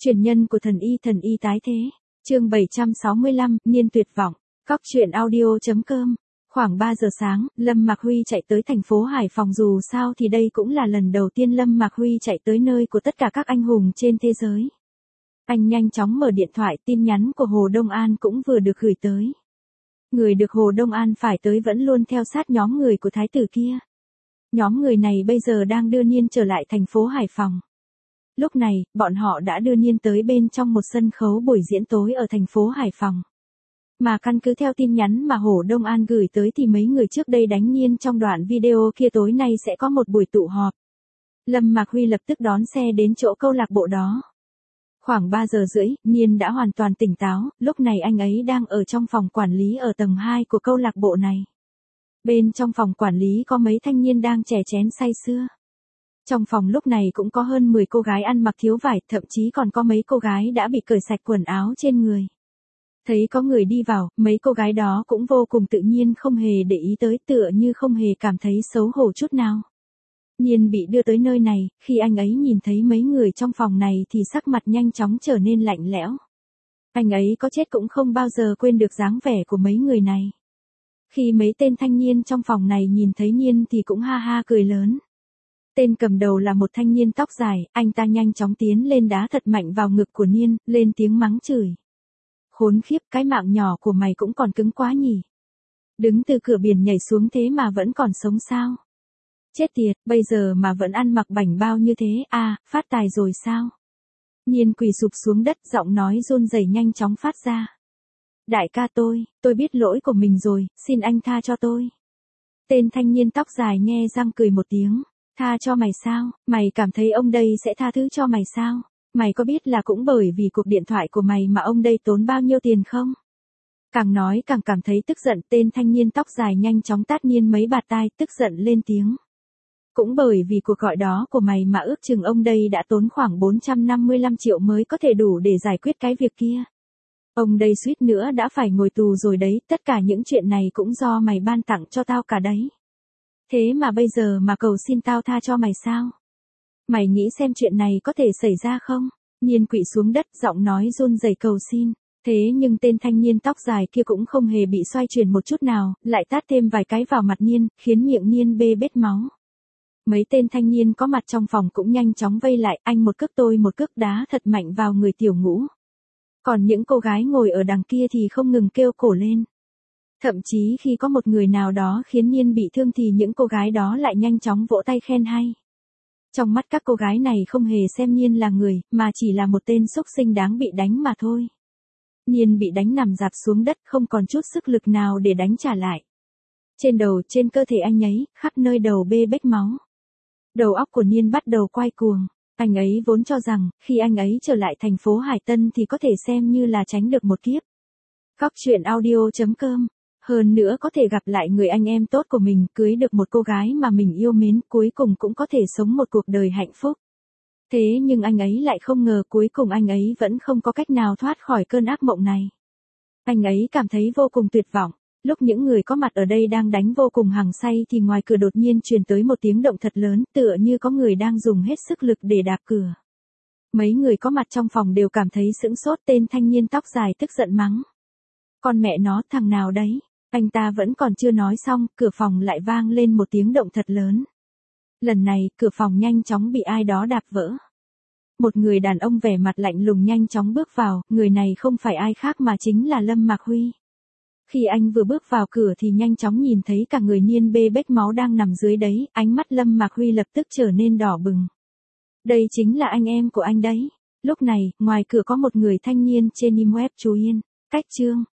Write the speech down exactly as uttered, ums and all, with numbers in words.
Truyền nhân của thần y thần y tái thế. Chương bảy trăm sáu mươi lăm, Niên tuyệt vọng. Cóc truyện audio chấm com. Khoảng ba giờ sáng, Lâm Mạc Huy chạy tới thành phố Hải Phòng, dù sao thì đây cũng là lần đầu tiên Lâm Mạc Huy chạy tới nơi của tất cả các anh hùng trên thế giới. Anh nhanh chóng mở điện thoại, tin nhắn của Hồ Đông An cũng vừa được gửi tới. Người được Hồ Đông An phải tới vẫn luôn theo sát nhóm người của thái tử kia. Nhóm người này bây giờ đang đưa Niên trở lại thành phố Hải Phòng. Lúc này, bọn họ đã đưa Niên tới bên trong một sân khấu buổi diễn tối ở thành phố Hải Phòng. Mà căn cứ theo tin nhắn mà Hồ Đông An gửi tới thì mấy người trước đây đánh Niên trong đoạn video kia tối nay sẽ có một buổi tụ họp. Lâm Mạc Huy lập tức đón xe đến chỗ câu lạc bộ đó. Khoảng ba giờ rưỡi, Niên đã hoàn toàn tỉnh táo, lúc này anh ấy đang ở trong phòng quản lý ở tầng hai của câu lạc bộ này. Bên trong phòng quản lý có mấy thanh niên đang chè chén say sưa. Trong phòng lúc này cũng có hơn mười cô gái ăn mặc thiếu vải, thậm chí còn có mấy cô gái đã bị cởi sạch quần áo trên người. Thấy có người đi vào, mấy cô gái đó cũng vô cùng tự nhiên, không hề để ý tới, tựa như không hề cảm thấy xấu hổ chút nào. Niên bị đưa tới nơi này, khi anh ấy nhìn thấy mấy người trong phòng này thì sắc mặt nhanh chóng trở nên lạnh lẽo. Anh ấy có chết cũng không bao giờ quên được dáng vẻ của mấy người này. Khi mấy tên thanh niên trong phòng này nhìn thấy Niên thì cũng ha ha cười lớn. Tên cầm đầu là một thanh niên tóc dài, anh ta nhanh chóng tiến lên đá thật mạnh vào ngực của Niên, lên tiếng mắng chửi. Khốn khiếp, cái mạng nhỏ của mày cũng còn cứng quá nhỉ. Đứng từ cửa biển nhảy xuống thế mà vẫn còn sống sao? Chết tiệt, bây giờ mà vẫn ăn mặc bảnh bao như thế, à, phát tài rồi sao? Niên quỳ sụp xuống đất, giọng nói run rẩy nhanh chóng phát ra. Đại ca tôi, tôi biết lỗi của mình rồi, xin anh tha cho tôi. Tên thanh niên tóc dài nhe răng cười một tiếng. Tha cho mày sao, mày cảm thấy ông đây sẽ tha thứ cho mày sao? Mày có biết là cũng bởi vì cuộc điện thoại của mày mà ông đây tốn bao nhiêu tiền không? Càng nói càng cảm thấy tức giận, tên thanh niên tóc dài nhanh chóng tát Niên mấy bạt tai, tức giận lên tiếng. Cũng bởi vì cuộc gọi đó của mày mà ước chừng ông đây đã tốn khoảng bốn trăm năm mươi lăm triệu mới có thể đủ để giải quyết cái việc kia. Ông đây suýt nữa đã phải ngồi tù rồi đấy, tất cả những chuyện này cũng do mày ban tặng cho tao cả đấy. Thế mà bây giờ mà cầu xin tao tha cho mày sao? Mày nghĩ xem chuyện này có thể xảy ra không? Niên quỵ xuống đất, giọng nói run rẩy cầu xin. Thế nhưng tên thanh niên tóc dài kia cũng không hề bị xoay chuyển một chút nào, lại tát thêm vài cái vào mặt Niên, khiến miệng Niên bê bết máu. Mấy tên thanh niên có mặt trong phòng cũng nhanh chóng vây lại, anh một cước tôi một cước đá thật mạnh vào người Tiểu Ngũ. Còn những cô gái ngồi ở đằng kia thì không ngừng kêu cổ lên. Thậm chí khi có một người nào đó khiến Niên bị thương thì những cô gái đó lại nhanh chóng vỗ tay khen hay. Trong mắt các cô gái này không hề xem Niên là người, mà chỉ là một tên xúc sinh đáng bị đánh mà thôi. Niên bị đánh nằm rạp xuống đất, không còn chút sức lực nào để đánh trả lại. Trên đầu, trên cơ thể anh ấy, khắp nơi đầu bê bết máu. Đầu óc của Niên bắt đầu quay cuồng. Anh ấy vốn cho rằng, khi anh ấy trở lại thành phố Hải Tân thì có thể xem như là tránh được một kiếp. Cóc truyện audio chấm com. Hơn nữa có thể gặp lại người anh em tốt của mình, cưới được một cô gái mà mình yêu mến, cuối cùng cũng có thể sống một cuộc đời hạnh phúc. Thế nhưng anh ấy lại không ngờ cuối cùng anh ấy vẫn không có cách nào thoát khỏi cơn ác mộng này. Anh ấy cảm thấy vô cùng tuyệt vọng. Lúc những người có mặt ở đây đang đánh vô cùng hăng say thì ngoài cửa đột nhiên truyền tới một tiếng động thật lớn, tựa như có người đang dùng hết sức lực để đạp cửa. Mấy người có mặt trong phòng đều cảm thấy sững sốt, tên thanh niên tóc dài tức giận mắng. Con mẹ nó, thằng nào đấy? Anh ta vẫn còn chưa nói xong, cửa phòng lại vang lên một tiếng động thật lớn. Lần này, cửa phòng nhanh chóng bị ai đó đạp vỡ. Một người đàn ông vẻ mặt lạnh lùng nhanh chóng bước vào, người này không phải ai khác mà chính là Lâm Mạc Huy. Khi anh vừa bước vào cửa thì nhanh chóng nhìn thấy cả người Niên bê bết máu đang nằm dưới đấy, ánh mắt Lâm Mạc Huy lập tức trở nên đỏ bừng. Đây chính là anh em của anh đấy. Lúc này, ngoài cửa có một người thanh niên trên im web chú Yên. Cách chương